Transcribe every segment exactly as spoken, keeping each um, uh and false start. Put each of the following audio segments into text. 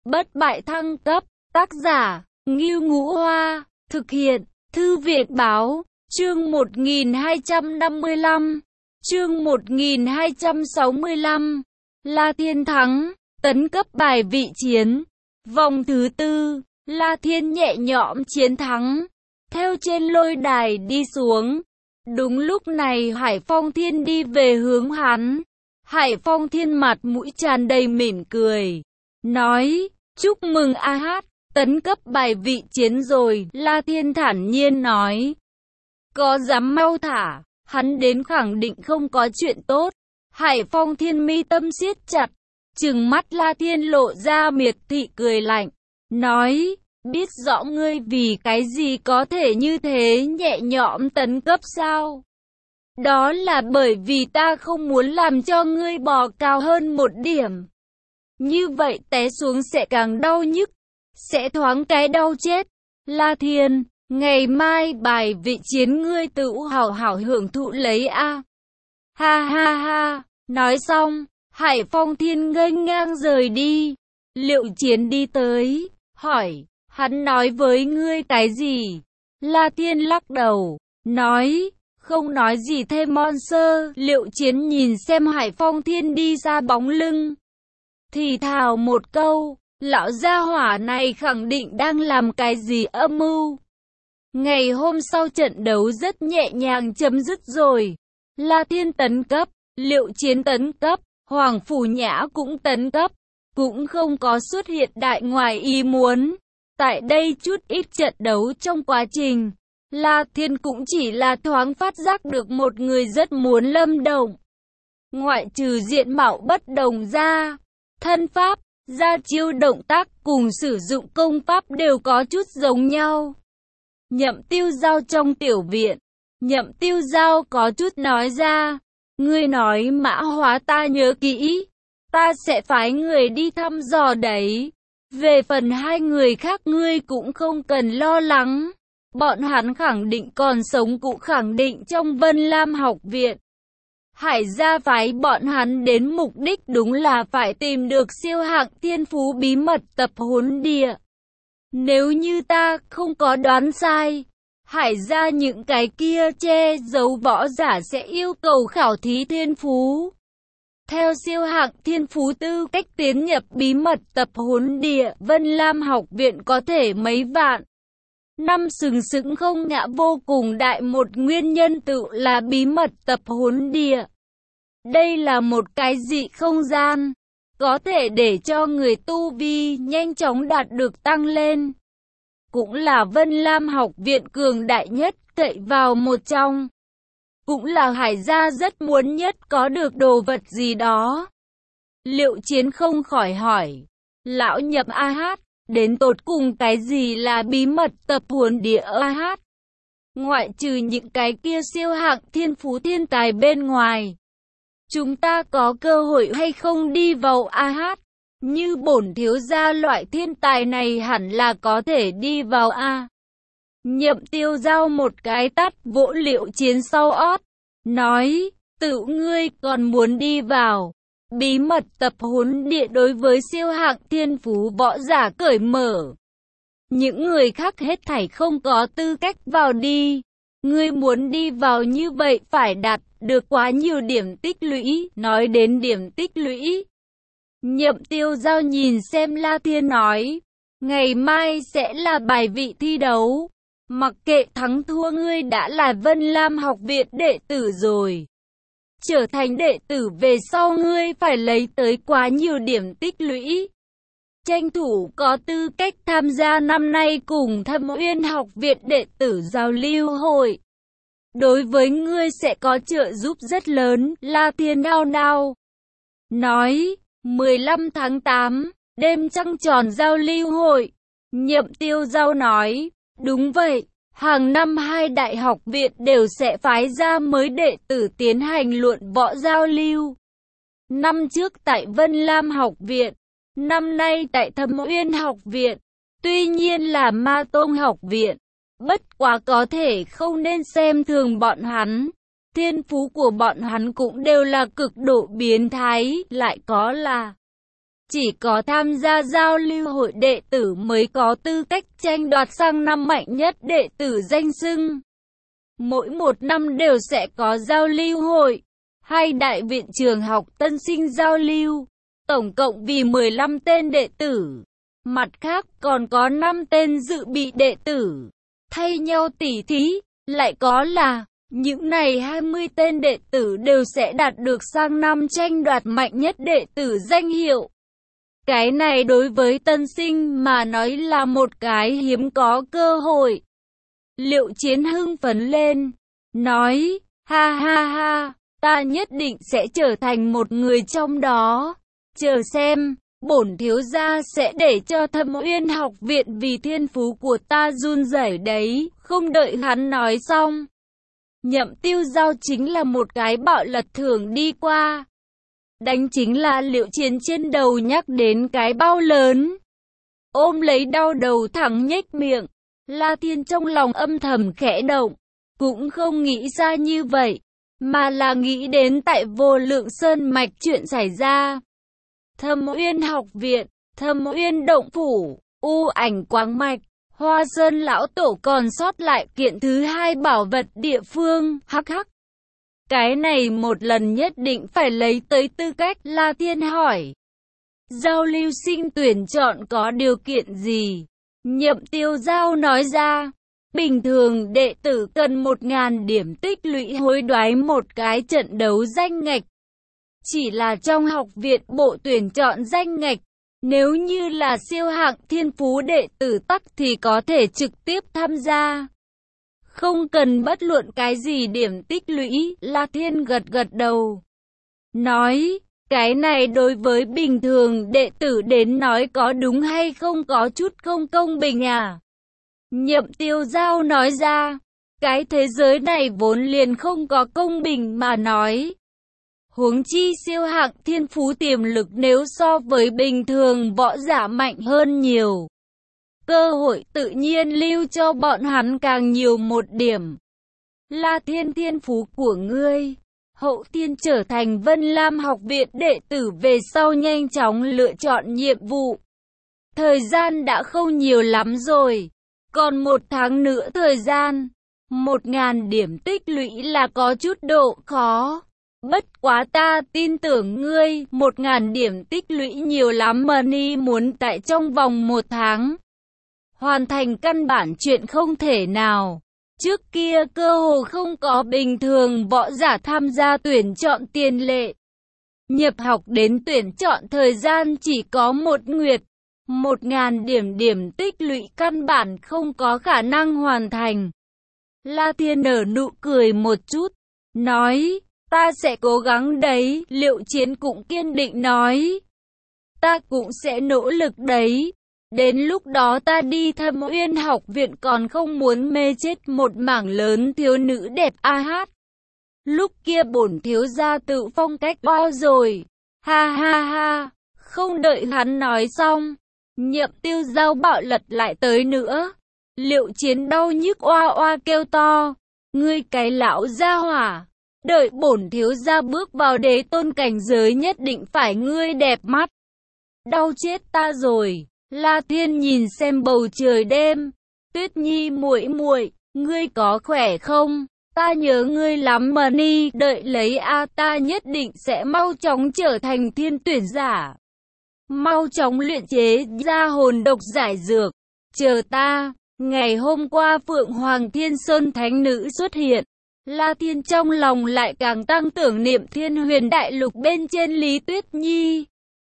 bất bại thăng cấp, tác giả, Ngưu Ngũ Hoa, thực hiện, Thư viện Báo, chương một nghìn hai trăm năm mươi lăm, chương một nghìn hai trăm sáu mươi lăm, La Thiên thắng, tấn cấp bài vị chiến, vòng thứ tư, La Thiên nhẹ nhõm chiến thắng, theo trên lôi đài đi xuống. Đúng lúc này Hải Phong Thiên đi về hướng hắn. Hải Phong Thiên mặt mũi tràn đầy mỉm cười, nói, chúc mừng A Hát, tấn cấp bài vị chiến rồi. La Thiên thản nhiên nói, có dám mau thả, hắn đến khẳng định không có chuyện tốt. Hải Phong Thiên mi tâm siết chặt, trừng mắt La Thiên lộ ra miệt thị cười lạnh, nói, biết rõ ngươi vì cái gì có thể như thế nhẹ nhõm tấn cấp sao? Đó là bởi vì ta không muốn làm cho ngươi bò cao hơn một điểm. Như vậy té xuống sẽ càng đau nhức, sẽ thoáng cái đau chết. La Thiên, ngày mai bài vị chiến ngươi tự hảo hảo hưởng thụ lấy a. Ha ha ha, nói xong, Hải Phong Thiên nghênh ngang rời đi. Liệu Chiến đi tới, hỏi, hắn nói với ngươi cái gì? La Thiên lắc đầu, nói, không nói gì thêm Monster. Liệu Chiến nhìn xem Hải Phong Thiên đi ra bóng lưng, thì thào một câu, lão gia hỏa này khẳng định đang làm cái gì âm mưu. Ngày hôm sau trận đấu rất nhẹ nhàng chấm dứt rồi. La Thiên tấn cấp, Liệu Chiến tấn cấp, Hoàng Phủ Nhã cũng tấn cấp, cũng không có xuất hiện đại ngoài ý muốn. Tại đây chút ít trận đấu trong quá trình, La Thiên cũng chỉ là thoáng phát giác được một người rất muốn lâm động. Ngoại trừ diện mạo bất đồng ra, thân pháp, ra chiêu động tác cùng sử dụng công pháp đều có chút giống nhau. Nhậm Tiêu Giao trong tiểu viện, Nhậm Tiêu Giao có chút nói ra, ngươi nói Mã Hóa ta nhớ kỹ, ta sẽ phái người đi thăm dò đấy. Về phần hai người khác ngươi cũng không cần lo lắng, bọn hắn khẳng định còn sống, cũng khẳng định trong Vân Lam học viện. Hải gia phái bọn hắn đến mục đích đúng là phải tìm được siêu hạng thiên phú bí mật tập huấn địa. Nếu như ta không có đoán sai, Hải gia những cái kia che giấu võ giả sẽ yêu cầu khảo thí thiên phú. Theo siêu hạng thiên phú tư cách tiến nhập bí mật tập huấn địa, Vân Lam học viện có thể mấy vạn năm sừng sững không ngã vô cùng đại, một nguyên nhân tự là bí mật tập huấn địa. Đây là một cái dị không gian, có thể để cho người tu vi nhanh chóng đạt được tăng lên. Cũng là Vân Lam học viện cường đại nhất cậy vào một trong. Cũng là Hải gia rất muốn nhất có được đồ vật gì đó. Liệu Chiến không khỏi hỏi, lão Nhậm A Hát, đến tột cùng cái gì là bí mật tập huấn địa A Hát? Ngoại trừ những cái kia siêu hạng thiên phú thiên tài bên ngoài, chúng ta có cơ hội hay không đi vào A Hát? Như bổn thiếu gia loại thiên tài này hẳn là có thể đi vào A. Nhậm Tiêu Giao một cái tát vỗ Liệu Chiến sau ót, nói, tự ngươi còn muốn đi vào bí mật tập huấn địa đối với siêu hạng thiên phú võ giả cởi mở. Những người khác hết thảy không có tư cách vào đi. Ngươi muốn đi vào như vậy phải đạt được quá nhiều điểm tích lũy. Nói đến điểm tích lũy, Nhậm Tiêu Giao nhìn xem La Thiên nói, ngày mai sẽ là bài vị thi đấu. Mặc kệ thắng thua ngươi đã là Vân Lam học viện đệ tử rồi. Trở thành đệ tử về sau ngươi phải lấy tới quá nhiều điểm tích lũy. Tranh thủ có tư cách tham gia năm nay cùng Thâm Uyên học viện đệ tử giao lưu hội. Đối với ngươi sẽ có trợ giúp rất lớn. La Thiên nao nao nói, mười lăm tháng tám, đêm trăng tròn giao lưu hội. Nhậm Tiêu Giao nói, đúng vậy, hàng năm hai đại học viện đều sẽ phái ra mới đệ tử tiến hành luận võ giao lưu. Năm trước tại Vân Lam học viện, năm nay tại Thâm Uyên học viện, tuy nhiên là Ma Tông học viện. Bất quá có thể không nên xem thường bọn hắn. Thiên phú của bọn hắn cũng đều là cực độ biến thái, lại có là Chỉ có tham gia giao lưu hội đệ tử mới có tư cách tranh đoạt sang năm mạnh nhất đệ tử danh xưng. Mỗi một năm đều sẽ có giao lưu hội, hay đại viện trường học tân sinh giao lưu, tổng cộng vì mười lăm tên đệ tử. Mặt khác còn có năm tên dự bị đệ tử, thay nhau tỉ thí, lại có là, những này hai mươi tên đệ tử đều sẽ đạt được sang năm tranh đoạt mạnh nhất đệ tử danh hiệu. Cái này đối với tân sinh mà nói là một cái hiếm có cơ hội. Liệu Chiến hưng phấn lên, nói, ha ha ha, ta nhất định sẽ trở thành một người trong đó. Chờ xem, bổn thiếu gia sẽ để cho Thâm Uyên học viện vì thiên phú của ta run rẩy đấy. Không đợi hắn nói xong, Nhậm Tiêu Giao chính là một cái bạo lật thưởng đi qua. Đánh chính là Liệu Chiến trên đầu nhắc đến cái bao lớn. Ôm lấy đau đầu thẳng nhếch miệng. La Thiên trong lòng âm thầm khẽ động. Cũng không nghĩ ra như vậy, mà là nghĩ đến tại Vô Lượng Sơn Mạch chuyện xảy ra. Thâm Uyên học viện, Thâm Uyên động phủ, U Ảnh quáng mạch, Hoa Sơn lão tổ còn sót lại kiện thứ hai bảo vật địa phương, hắc hắc. Cái này một lần nhất định phải lấy tới tư cách. La Thiên hỏi. Giao lưu sinh tuyển chọn có điều kiện gì? Nhậm Tiêu Giao nói ra. Bình thường đệ tử cần một ngàn điểm tích lũy hối đoái một cái trận đấu danh ngạch. Chỉ là trong học viện bộ tuyển chọn danh ngạch. Nếu như là siêu hạng thiên phú đệ tử tắc thì có thể trực tiếp tham gia. Không cần bất luận cái gì điểm tích lũy. La Thiên gật gật đầu. Nói, cái này đối với bình thường đệ tử đến nói có đúng hay không có chút không công bình à? Nhậm Tiêu Giao nói ra, cái thế giới này vốn liền không có công bình mà nói. Huống chi siêu hạng thiên phú tiềm lực nếu so với bình thường võ giả mạnh hơn nhiều. Cơ hội tự nhiên lưu cho bọn hắn càng nhiều một điểm. La Thiên, thiên phú của ngươi, hậu thiên trở thành Vân Lam học viện đệ tử về sau nhanh chóng lựa chọn nhiệm vụ. Thời gian đã không nhiều lắm rồi, còn một tháng nữa thời gian, một ngàn điểm tích lũy là có chút độ khó. Bất quá ta tin tưởng ngươi, một ngàn điểm tích lũy nhiều lắm mà ni muốn tại trong vòng một tháng hoàn thành căn bản chuyện không thể nào. Trước kia cơ hồ không có bình thường võ giả tham gia tuyển chọn tiền lệ. Nhập học đến tuyển chọn thời gian chỉ có một nguyệt. Một ngàn điểm điểm tích lũy căn bản không có khả năng hoàn thành. La Thiên nở nụ cười một chút, nói, ta sẽ cố gắng đấy. Liệu Chiến cũng kiên định nói, ta cũng sẽ nỗ lực đấy. Đến lúc đó ta đi Thâm Uyên học viện còn không muốn mê chết một mảng lớn thiếu nữ đẹp a hát. Lúc kia bổn thiếu gia tự phong cách bao rồi. Ha ha ha. Không đợi hắn nói xong, Nhậm Tiêu Giao bạo lật lại tới nữa. Liệu Chiến đau nhức oa oa kêu to, ngươi cái lão gia hỏa, đợi bổn thiếu gia bước vào đế tôn cảnh giới nhất định phải ngươi đẹp mắt. Đau chết ta rồi. La Thiên nhìn xem bầu trời đêm. Tuyết Nhi muội muội, ngươi có khỏe không? Ta nhớ ngươi lắm mà ni, đợi lấy a, ta nhất định sẽ mau chóng trở thành thiên tuyển giả. Mau chóng luyện chế ra hồn độc giải dược. Chờ ta. Ngày hôm qua Phượng Hoàng Thiên Sơn Thánh Nữ xuất hiện. La Thiên trong lòng lại càng tăng tưởng niệm Thiên Huyền Đại Lục bên trên Lý Tuyết Nhi.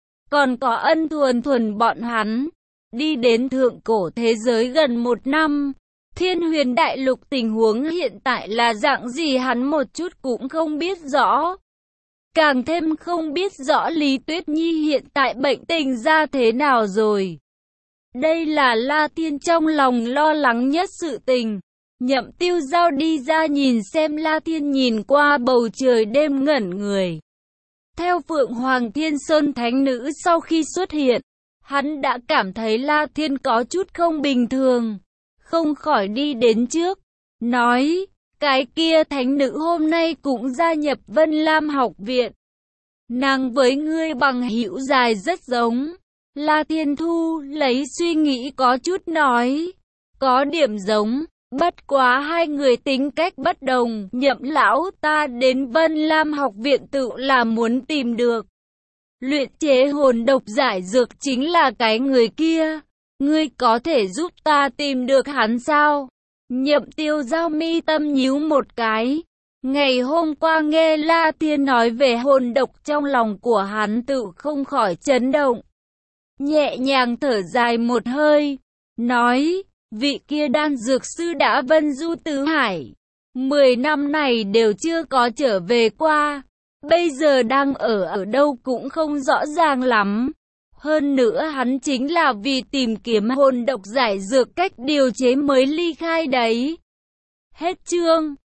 Còn có Ân Thuần Thuần bọn hắn. Đi đến thượng cổ thế giới gần một năm. Thiên Huyền Đại Lục tình huống hiện tại là dạng gì hắn một chút cũng không biết rõ. Càng thêm không biết rõ Lý Tuyết Nhi hiện tại bệnh tình ra thế nào rồi. Đây là La Thiên trong lòng lo lắng nhất sự tình. Nhậm Tiêu Giao đi ra nhìn xem La Thiên nhìn qua bầu trời đêm ngẩn người. Theo Phượng Hoàng Thiên Sơn Thánh Nữ sau khi xuất hiện, hắn đã cảm thấy La Thiên có chút không bình thường. Không khỏi đi đến trước, nói, cái kia Thánh Nữ hôm nay cũng gia nhập Vân Lam học viện. Nàng với ngươi bằng hữu dài rất giống. La Thiên Thu lấy suy nghĩ có chút nói. Có điểm giống, bất quá hai người tính cách bất đồng. Nhậm lão, ta đến Vân Lam học viện tự là muốn tìm được luyện chế hồn độc giải dược chính là cái người kia. Ngươi có thể giúp ta tìm được hắn sao? Nhậm Tiêu Giao mi tâm nhíu một cái. Ngày hôm qua nghe La Thiên nói về hồn độc, trong lòng của hắn tự không khỏi chấn động. Nhẹ nhàng thở dài một hơi, nói, vị kia đan dược sư đã vân du tứ hải. Mười năm này đều chưa có trở về qua. Bây giờ đang ở ở đâu cũng không rõ ràng lắm. Hơn nữa hắn chính là vì tìm kiếm hồn độc giải dược cách điều chế mới ly khai đấy. Hết chương.